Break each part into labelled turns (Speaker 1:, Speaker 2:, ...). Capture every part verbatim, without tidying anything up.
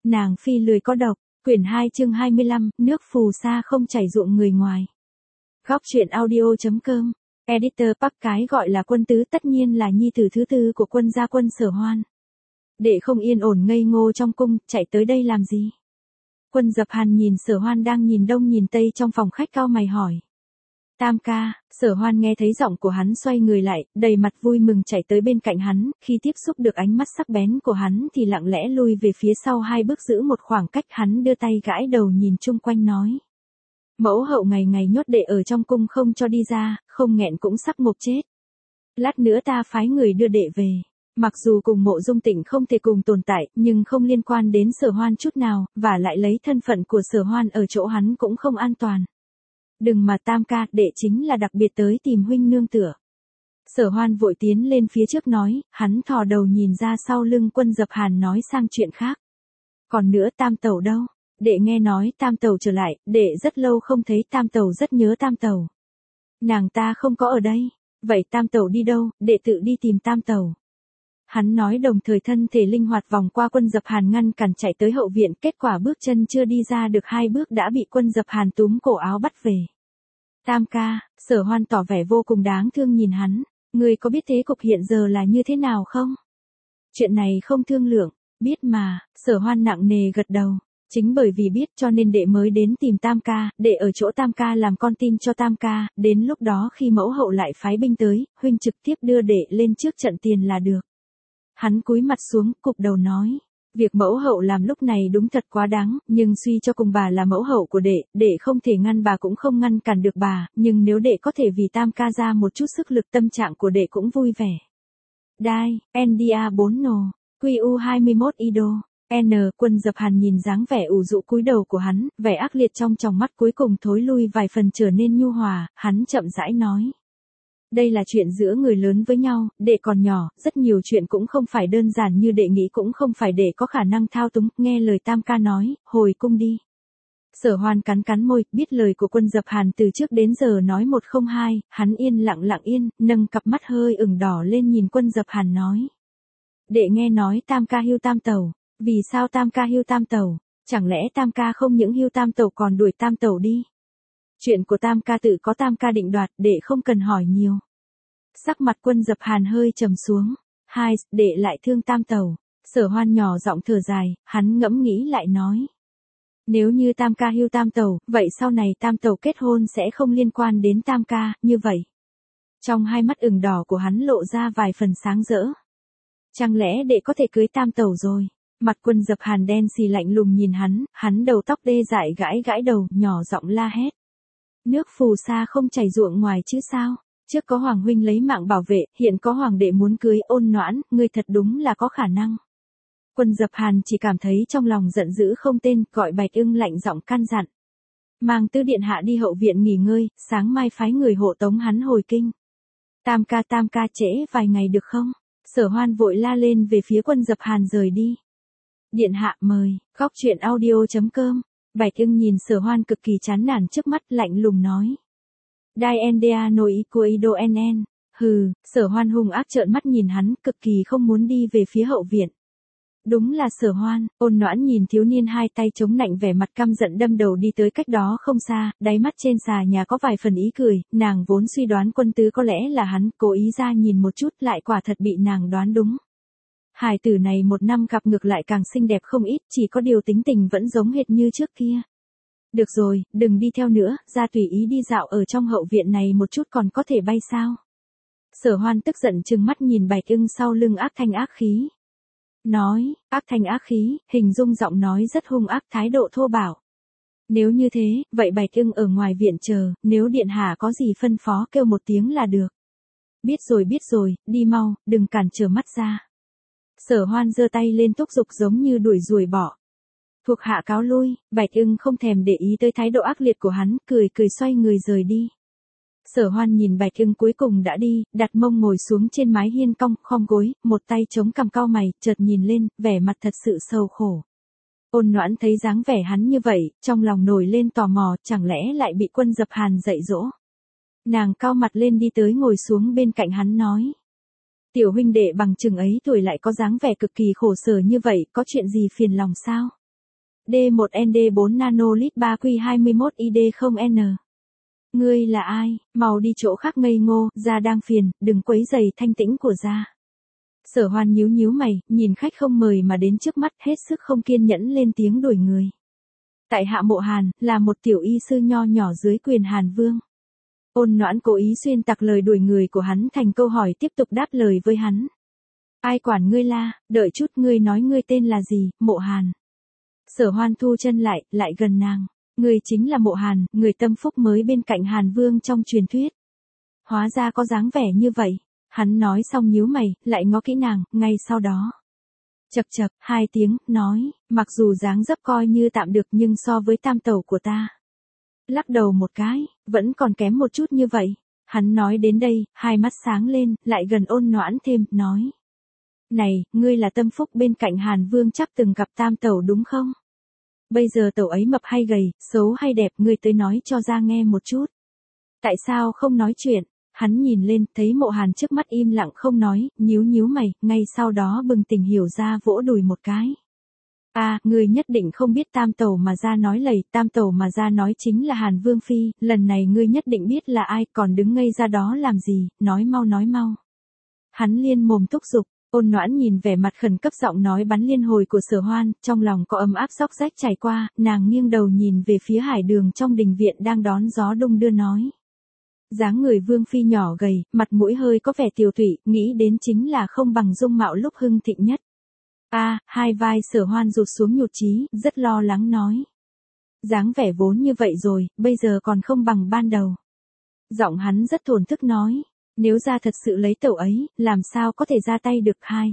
Speaker 1: Nàng phi lười có độc, quyển hai chương hai mươi lăm, nước phù sa không chảy ruộng người ngoài. Góc truyện audio.com, editor Park cái gọi là quân tứ tất nhiên là nhi tử thứ tư của quân gia quân Sở Hoan. Đệ không yên ổn ngây ngô trong cung, chạy tới đây làm gì? Quân Dập Hàn nhìn Sở Hoan đang nhìn đông nhìn tây trong phòng khách cau mày hỏi. Tam ca, Sở Hoan nghe thấy giọng của hắn xoay người lại, đầy mặt vui mừng chạy tới bên cạnh hắn, khi tiếp xúc được ánh mắt sắc bén của hắn thì lặng lẽ lui về phía sau hai bước giữ một khoảng cách, hắn đưa tay gãi đầu nhìn chung quanh nói. Mẫu hậu ngày ngày nhốt đệ ở trong cung không cho đi ra, không nghẹn cũng sắp ngộp chết. Lát nữa ta phái người đưa đệ về. Mặc dù cùng Mộ Dung Tịnh không thể cùng tồn tại, nhưng không liên quan đến Sở Hoan chút nào, và lại lấy thân phận của Sở Hoan ở chỗ hắn cũng không an toàn. Đừng mà Tam ca, đệ chính là đặc biệt tới tìm huynh nương tựa. Sở Hoan vội tiến lên phía trước nói, hắn thò đầu nhìn ra sau lưng Quân Dập Hàn nói sang chuyện khác. Còn nữa Tam tẩu đâu? Đệ nghe nói Tam tẩu trở lại, đệ rất lâu không thấy Tam tẩu, rất nhớ Tam tẩu. Nàng ta không có ở đây. Vậy Tam tẩu đi đâu? Đệ tự đi tìm Tam tẩu. Hắn nói đồng thời thân thể linh hoạt vòng qua Quân Dập Hàn ngăn cản chạy tới hậu viện, kết quả bước chân chưa đi ra được hai bước đã bị Quân Dập Hàn túm cổ áo bắt về. Tam ca, Sở Hoan tỏ vẻ vô cùng đáng thương nhìn hắn, ngươi có biết thế cục hiện giờ là như thế nào không? Chuyện này không thương lượng, biết mà, Sở Hoan nặng nề gật đầu, chính bởi vì biết cho nên đệ mới đến tìm Tam ca, đệ ở chỗ Tam ca làm con tin cho Tam ca, đến lúc đó khi mẫu hậu lại phái binh tới, huynh trực tiếp đưa đệ lên trước trận tiền là được. Hắn cúi mặt xuống, cụp đầu nói, việc mẫu hậu làm lúc này đúng thật quá đáng, nhưng suy cho cùng bà là mẫu hậu của đệ, đệ không thể ngăn bà cũng không ngăn cản được bà, nhưng nếu đệ có thể vì Tam ca ra một chút sức lực, tâm trạng của đệ cũng vui vẻ. Đai, en đê a bốn nồ, quy u hai mươi mốt ido, N, Quân Dập Hàn nhìn dáng vẻ ủ rũ cúi đầu của hắn, vẻ ác liệt trong tròng mắt cuối cùng thối lui vài phần trở nên nhu hòa, hắn chậm rãi nói. Đây là chuyện giữa người lớn với nhau, đệ còn nhỏ, rất nhiều chuyện cũng không phải đơn giản như đệ nghĩ, cũng không phải đệ có khả năng thao túng, nghe lời Tam ca nói, hồi cung đi. Sở Hoan cắn cắn môi, biết lời của Quân Dập Hàn từ trước đến giờ nói một không hai, hắn yên lặng lặng yên, nâng cặp mắt hơi ửng đỏ lên nhìn Quân Dập Hàn nói. Đệ nghe nói Tam ca hưu Tam tẩu, vì sao Tam ca hưu Tam tẩu, chẳng lẽ Tam ca không những hưu Tam tẩu còn đuổi Tam tẩu đi? Chuyện của Tam ca tự có Tam ca định đoạt, đệ không cần hỏi nhiều. Sắc mặt Quân Dập Hàn hơi trầm xuống. Hai, đệ lại thương Tam tẩu. Sở Hoan nhỏ giọng thở dài, hắn ngẫm nghĩ lại nói. Nếu như Tam ca hưu Tam tẩu, vậy sau này Tam tẩu kết hôn sẽ không liên quan đến Tam ca, như vậy. Trong hai mắt ửng đỏ của hắn lộ ra vài phần sáng rỡ. Chẳng lẽ đệ có thể cưới Tam tẩu rồi? Mặt Quân Dập Hàn đen xì lạnh lùng nhìn hắn, hắn đầu tóc đê dại gãi gãi đầu, nhỏ giọng la hét. Nước phù sa không chảy ruộng ngoài chứ sao? Trước có Hoàng huynh lấy mạng bảo vệ, hiện có Hoàng đệ muốn cưới Ôn Noãn, ngươi thật đúng là có khả năng. Quân Dập Hàn chỉ cảm thấy trong lòng giận dữ không tên, gọi Bạch Ưng lạnh giọng căn dặn. Mang Tư điện hạ đi hậu viện nghỉ ngơi, sáng mai phái người hộ tống hắn hồi kinh. Tam ca Tam ca trễ vài ngày được không? Sở Hoan vội la lên về phía Quân Dập Hàn rời đi. Điện hạ mời, góc truyện audio.com. Bạch Ưng nhìn Sở Hoan cực kỳ chán nản trước mắt, lạnh lùng nói. Đai en đê a nội của ido nn, hừ, Sở Hoan hung ác trợn mắt nhìn hắn, cực kỳ không muốn đi về phía hậu viện. Đúng là Sở Hoan. Ôn Noãn nhìn thiếu niên hai tay chống nạnh vẻ mặt căm giận đâm đầu đi tới cách đó không xa, đáy mắt trên xà nhà có vài phần ý cười, nàng vốn suy đoán Quân tứ có lẽ là hắn, cố ý ra nhìn một chút, lại quả thật bị nàng đoán đúng. Hài tử này một năm gặp ngược lại càng xinh đẹp không ít, chỉ có điều tính tình vẫn giống hệt như trước kia. Được rồi, đừng đi theo nữa, ra tùy ý đi dạo ở trong hậu viện này một chút còn có thể bay sao? Sở Hoan tức giận trừng mắt nhìn Bạch Ưng sau lưng ác thanh ác khí. Nói, ác thanh ác khí, hình dung giọng nói rất hung ác, thái độ thô bạo. Nếu như thế, vậy Bạch Ưng ở ngoài viện chờ, nếu điện hạ có gì phân phó kêu một tiếng là được. Biết rồi biết rồi, đi mau, đừng cản trở mắt ra. Sở Hoan giơ tay lên thúc giục giống như đuổi ruồi bỏ. Thuộc hạ cáo lui, Bạch Ưng không thèm để ý tới thái độ ác liệt của hắn, cười cười xoay người rời đi. Sở Hoan nhìn Bạch Ưng cuối cùng đã đi, đặt mông ngồi xuống trên mái hiên cong, khom gối, một tay chống cằm cau mày, chợt nhìn lên, vẻ mặt thật sự sầu khổ. Ôn Noãn thấy dáng vẻ hắn như vậy, trong lòng nổi lên tò mò, chẳng lẽ lại bị Quân Dập Hàn dạy dỗ. Nàng cau mặt lên đi tới ngồi xuống bên cạnh hắn nói. Tiểu huynh đệ bằng chừng ấy tuổi lại có dáng vẻ cực kỳ khổ sở như vậy, có chuyện gì phiền lòng sao? D một N D bốn nanolit ba Q hai mốt I D không N. Ngươi là ai, mau đi chỗ khác ngây ngô, gia đang phiền, đừng quấy rầy thanh tĩnh của gia. Sở Hoan nhíu nhíu mày, nhìn khách không mời mà đến trước mắt, hết sức không kiên nhẫn lên tiếng đuổi người. Tại hạ Mộ Hàn, là một tiểu y sư nho nhỏ dưới quyền Hàn Vương. Ôn Noãn cố ý xuyên tạc lời đuổi người của hắn thành câu hỏi tiếp tục đáp lời với hắn. Ai quản ngươi la, đợi chút ngươi nói ngươi tên là gì, Mộ Hàn. Sở Hoan thu chân lại, lại gần nàng. Ngươi chính là Mộ Hàn, người tâm phúc mới bên cạnh Hàn Vương trong truyền thuyết. Hóa ra có dáng vẻ như vậy. Hắn nói xong nhíu mày, lại ngó kỹ nàng, ngay sau đó. Chậc chậc, hai tiếng, nói, mặc dù dáng dấp coi như tạm được nhưng so với tam tẩu của ta. Lắc đầu một cái, vẫn còn kém một chút như vậy. Hắn nói đến đây, hai mắt sáng lên, lại gần Ôn Noãn thêm, nói. Này, ngươi là tâm phúc bên cạnh Hàn Vương chắc từng gặp tam tẩu đúng không? Bây giờ tẩu ấy mập hay gầy, xấu hay đẹp, ngươi tới nói cho ra nghe một chút. Tại sao không nói chuyện? Hắn nhìn lên, thấy Mộ Hàn trước mắt im lặng không nói, nhíu nhíu mày, ngay sau đó bừng tỉnh hiểu ra vỗ đùi một cái. À, ngươi nhất định không biết tam tẩu mà ra nói lầy, tam tẩu mà ra nói chính là Hàn Vương Phi, lần này ngươi nhất định biết là ai, còn đứng ngây ra đó làm gì, nói mau nói mau. Hắn liên mồm thúc giục. Ôn Noãn nhìn vẻ mặt khẩn cấp giọng nói bắn liên hồi của Sở Hoan, trong lòng có ấm áp xóc rách chảy qua, nàng nghiêng đầu nhìn về phía hải đường trong đình viện đang đón gió đung đưa nói. Dáng người Vương Phi nhỏ gầy, mặt mũi hơi có vẻ tiều tụy, nghĩ đến chính là không bằng dung mạo lúc hưng thịnh nhất. A, à, hai vai Sở Hoan rụt xuống nhụt chí, rất lo lắng nói. Dáng vẻ vốn như vậy rồi, bây giờ còn không bằng ban đầu. Giọng hắn rất thổn thức nói. Nếu ra thật sự lấy tẩu ấy, làm sao có thể ra tay được hai.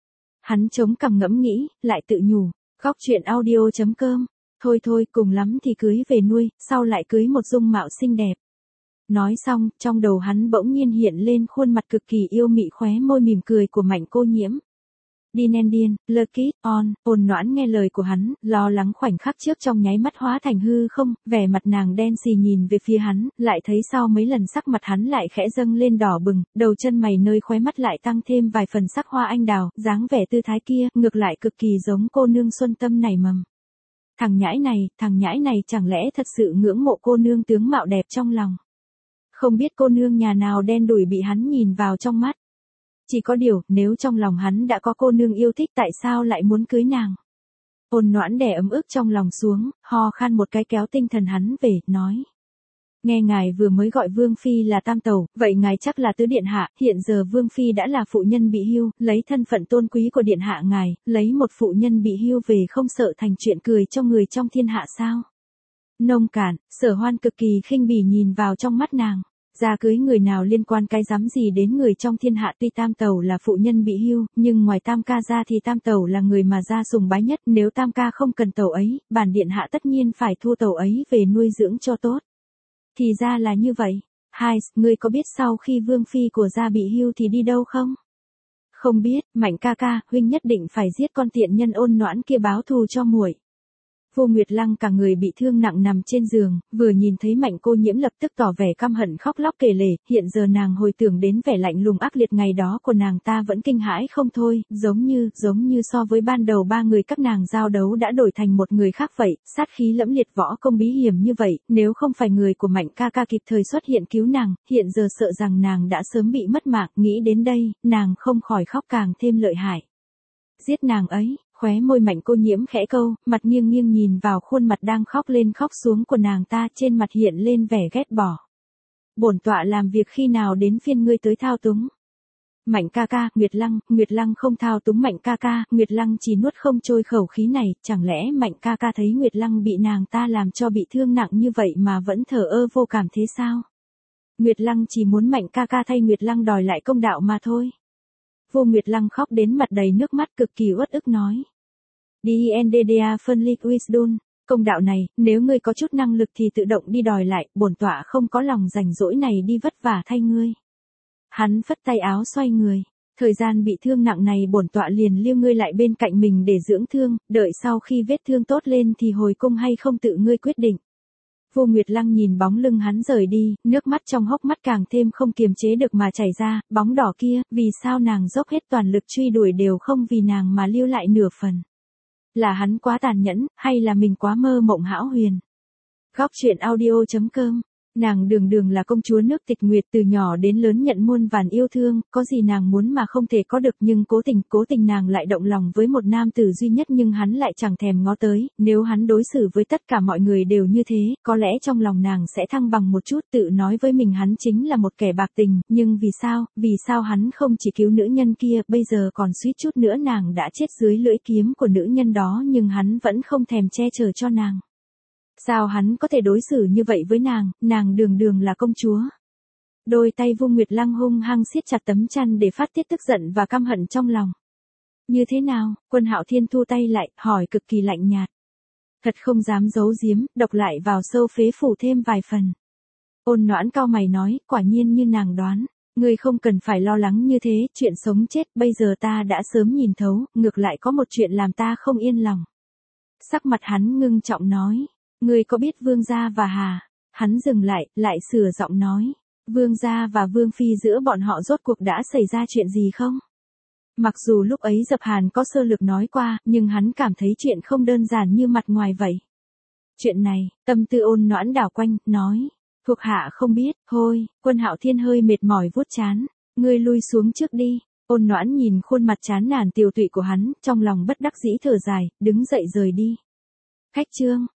Speaker 1: Hắn chống cằm ngẫm nghĩ, lại tự nhủ, góc chuyện audio chấm com, thôi thôi cùng lắm thì cưới về nuôi, sau lại cưới một dung mạo xinh đẹp. Nói xong, trong đầu hắn bỗng nhiên hiện lên khuôn mặt cực kỳ yêu mị khóe môi mỉm cười của Mạnh Cô Nhiễm. Dinendian, Lucky, on, Ôn Noãn nghe lời của hắn, lo lắng khoảnh khắc trước trong nháy mắt hóa thành hư không, vẻ mặt nàng đen xì nhìn về phía hắn, lại thấy sau mấy lần sắc mặt hắn lại khẽ dâng lên đỏ bừng, đầu chân mày nơi khóe mắt lại tăng thêm vài phần sắc hoa anh đào, dáng vẻ tư thái kia, ngược lại cực kỳ giống cô nương xuân tâm nảy mầm. Thằng nhãi này, thằng nhãi này chẳng lẽ thật sự ngưỡng mộ cô nương tướng mạo đẹp trong lòng. Không biết cô nương nhà nào đen đủi bị hắn nhìn vào trong mắt. Chỉ có điều, nếu trong lòng hắn đã có cô nương yêu thích tại sao lại muốn cưới nàng. Ôn Noãn đè ấm ức trong lòng xuống, ho khan một cái kéo tinh thần hắn về, nói. Nghe ngài vừa mới gọi Vương Phi là tam tẩu, vậy ngài chắc là tứ điện hạ, hiện giờ Vương Phi đã là phụ nhân bị hưu, lấy thân phận tôn quý của điện hạ ngài, lấy một phụ nhân bị hưu về không sợ thành chuyện cười cho người trong thiên hạ sao. Nông cạn, Sở Hoan cực kỳ khinh bỉ nhìn vào trong mắt nàng. Ra cưới người nào liên quan cái dám gì đến người trong thiên hạ, tuy tam tẩu là phụ nhân bị hưu, nhưng ngoài tam ca ra thì tam tẩu là người mà gia sùng bái nhất, nếu tam ca không cần tẩu ấy, bản điện hạ tất nhiên phải thu tẩu ấy về nuôi dưỡng cho tốt. Thì ra là như vậy. Hai, ngươi có biết sau khi Vương Phi của gia bị hưu thì đi đâu không? Không biết, Mạnh ca ca, huynh nhất định phải giết con tiện nhân Ôn Noãn kia báo thù cho muội. Vô Nguyệt Lăng cả người bị thương nặng nằm trên giường, vừa nhìn thấy Mạnh Cô Nhiễm lập tức tỏ vẻ căm hận khóc lóc kể lể, hiện giờ nàng hồi tưởng đến vẻ lạnh lùng ác liệt ngày đó của nàng ta vẫn kinh hãi không thôi, giống như, giống như so với ban đầu ba người các nàng giao đấu đã đổi thành một người khác vậy, sát khí lẫm liệt võ công bí hiểm như vậy, nếu không phải người của Mạnh ca ca kịp thời xuất hiện cứu nàng, hiện giờ sợ rằng nàng đã sớm bị mất mạng, nghĩ đến đây, nàng không khỏi khóc càng thêm lợi hại. Giết nàng ấy. Khóe môi Mạnh Cô Nhiễm khẽ câu, mặt nghiêng nghiêng nhìn vào khuôn mặt đang khóc lên khóc xuống của nàng ta, trên mặt hiện lên vẻ ghét bỏ. Bổn tọa làm việc khi nào đến phiên ngươi tới thao túng. Mạnh ca ca, Nguyệt Lăng, Nguyệt Lăng không thao túng Mạnh ca ca, Nguyệt Lăng chỉ nuốt không trôi khẩu khí này, chẳng lẽ Mạnh ca ca thấy Nguyệt Lăng bị nàng ta làm cho bị thương nặng như vậy mà vẫn thờ ơ vô cảm thế sao? Nguyệt Lăng chỉ muốn Mạnh ca ca thay Nguyệt Lăng đòi lại công đạo mà thôi. Vô Nguyệt Lăng khóc đến mặt đầy nước mắt cực kỳ uất ức nói. Diendedia Phân Wisdom, công đạo này, nếu ngươi có chút năng lực thì tự động đi đòi lại, bổn tọa không có lòng rảnh rỗi này đi vất vả thay ngươi. Hắn phất tay áo xoay người, thời gian bị thương nặng này bổn tọa liền lưu ngươi lại bên cạnh mình để dưỡng thương, đợi sau khi vết thương tốt lên thì hồi cung hay không tự ngươi quyết định. Vô Nguyệt Lăng nhìn bóng lưng hắn rời đi, nước mắt trong hốc mắt càng thêm không kiềm chế được mà chảy ra, bóng đỏ kia, vì sao nàng dốc hết toàn lực truy đuổi đều không vì nàng mà lưu lại nửa phần. Là hắn quá tàn nhẫn, hay là mình quá mơ mộng hão huyền? Góc truyện audio chấm com. Nàng Đường Đường là công chúa nước Tịch Nguyệt, từ nhỏ đến lớn nhận muôn vàn yêu thương, có gì nàng muốn mà không thể có được, nhưng cố tình, cố tình nàng lại động lòng với một nam tử duy nhất, nhưng hắn lại chẳng thèm ngó tới. Nếu hắn đối xử với tất cả mọi người đều như thế, có lẽ trong lòng nàng sẽ thăng bằng một chút, tự nói với mình hắn chính là một kẻ bạc tình, nhưng vì sao, vì sao hắn không chỉ cứu nữ nhân kia, bây giờ còn suýt chút nữa nàng đã chết dưới lưỡi kiếm của nữ nhân đó, nhưng hắn vẫn không thèm che chở cho nàng. Sao hắn có thể đối xử như vậy với nàng, nàng Đường Đường là công chúa. Đôi tay Vu Nguyệt Lăng hung hăng siết chặt tấm chăn để phát tiết tức giận và căm hận trong lòng. Như thế nào? Quân Hạo Thiên thu tay lại, hỏi cực kỳ lạnh nhạt. Thật không dám giấu giếm, độc lại vào sâu phế phủ thêm vài phần. Ôn Noãn cau mày nói, quả nhiên như nàng đoán, ngươi không cần phải lo lắng như thế, chuyện sống chết bây giờ ta đã sớm nhìn thấu, ngược lại có một chuyện làm ta không yên lòng. Sắc mặt hắn ngưng trọng nói. Ngươi có biết Vương gia và Hà? Hắn dừng lại, lại sửa giọng nói. Vương gia và Vương phi giữa bọn họ rốt cuộc đã xảy ra chuyện gì không? Mặc dù lúc ấy Dập Hàn có sơ lược nói qua, nhưng hắn cảm thấy chuyện không đơn giản như mặt ngoài vậy. Chuyện này, tâm tư Ôn Noãn đảo quanh, nói. Thuộc hạ không biết, thôi, Quân Hạo Thiên hơi mệt mỏi vuốt trán. Ngươi lui xuống trước đi. Ôn Noãn nhìn khuôn mặt chán nản tiều tụy của hắn, trong lòng bất đắc dĩ thở dài, đứng dậy rời đi. Khách trương.